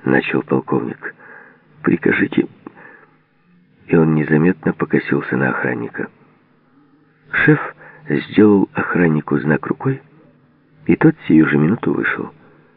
начал полковник. «Прикажите...» И он незаметно покосился на охранника. Шеф сделал охраннику знак рукой, и тот сию же минуту вышел.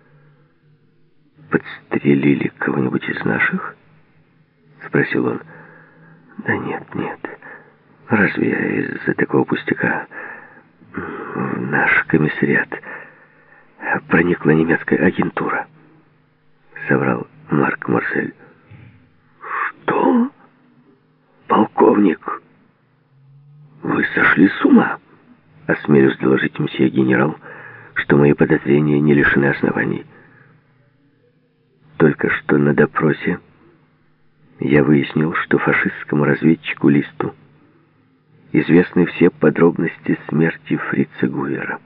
«Подстрелили кого-нибудь из наших?» — спросил он. «Да нет, нет. Разве я из-за такого пустяка? В наш комиссариат проникла немецкая агентура», — соврал Марк Марсель. «Что? Полковник, вы сошли с ума?» «Осмелюсь доложить, мсье генерал, что мои подозрения не лишены оснований. Только что на допросе я выяснил, что фашистскому разведчику Листу известны все подробности смерти фрица Гувера.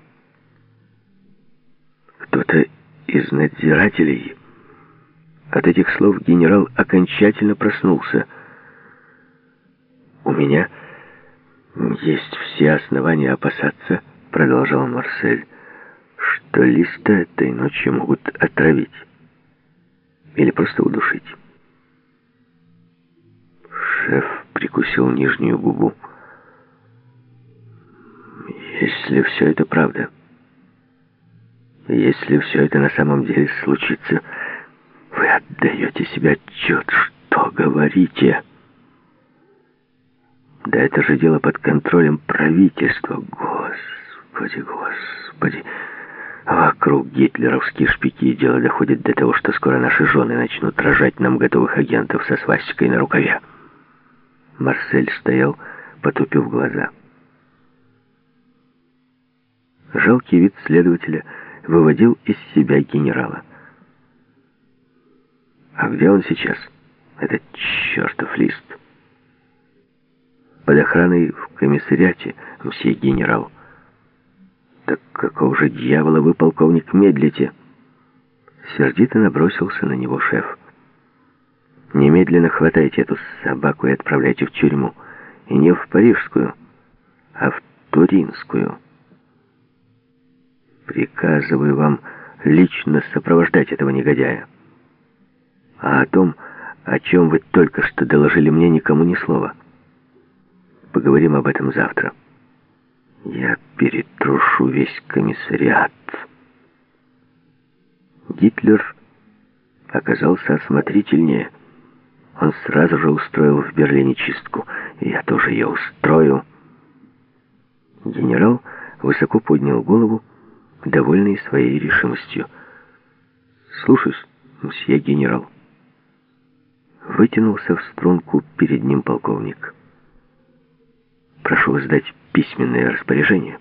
Кто-то из надзирателей...» От этих слов генерал окончательно проснулся. «У меня есть все основания опасаться, — продолжал Марсель, — что Листа этой ночью могут отравить или просто удушить». Шеф прикусил нижнюю губу. «Если все это правда, если все это на самом деле случится, вы отдаете себе отчет, что говорите? Да это же дело под контролем правительства. Господи, Господи. Вокруг гитлеровские шпики, и дело доходит до того, что скоро наши жены начнут рожать нам готовых агентов со свастикой на рукаве». Марсель стоял, потупив глаза. Жалкий вид следователя выводил из себя генерала. «А где он сейчас, этот чертов Лист?» «Под охраной в комиссариате, мсье генерал». «Так какого же дьявола вы, полковник, медлите?» Сердито набросился на него шеф. «Немедленно хватайте эту собаку и отправляйте в тюрьму. И не в парижскую, а в туринскую. Приказываю вам лично сопровождать этого негодяя. А о том, о чем вы только что доложили мне, никому ни слова. Поговорим об этом завтра. Я перетрушу весь комиссариат». Гитлер оказался осмотрительнее. Он сразу же устроил в Берлине чистку. И я тоже ее устрою. Генерал высоко поднял голову, довольный своей решимостью. «Слушаюсь, мсье генерал». Вытянулся в струнку перед ним полковник. «Прошу вас дать письменное распоряжение».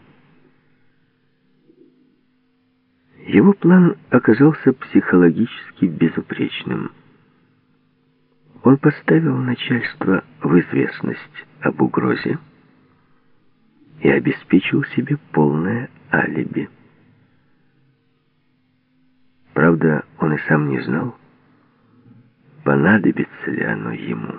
Его план оказался психологически безупречным. Он поставил начальство в известность об угрозе и обеспечил себе полное алиби. Правда, он и сам не знал, понадобится ли оно ему.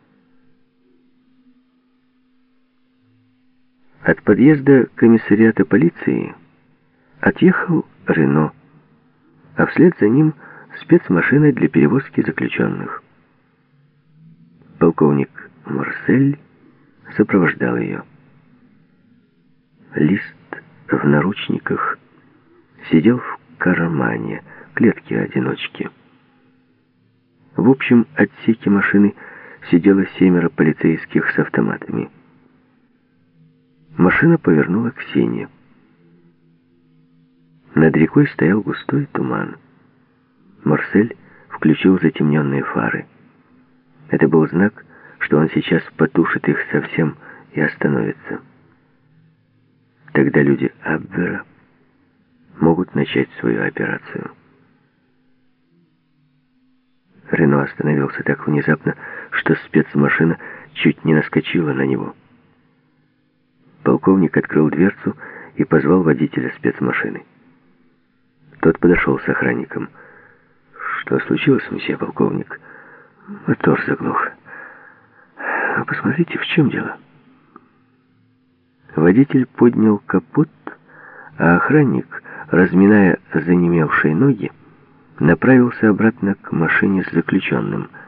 От подъезда комиссариата полиции отъехал Рено, а вслед за ним спецмашина для перевозки заключенных. Полковник Марсель сопровождал ее. Лист в наручниках сидел в кармане клетки-одиночки. В общем отсеке машины сидело 7 полицейских с автоматами. Машина повернула к Сене. Над рекой стоял густой туман. Марсель включил затемненные фары. Это был знак, что он сейчас потушит их совсем и остановится. Тогда люди Абвера могут начать свою операцию. Рено остановился так внезапно, что спецмашина чуть не наскочила на него. Полковник открыл дверцу и позвал водителя спецмашины. Тот подошел с охранником. «Что случилось, мсье полковник?» «Мотор заглох. Посмотрите, в чем дело?» Водитель поднял капот, а охранник, разминая занемевшие ноги, направился обратно к машине с заключенным.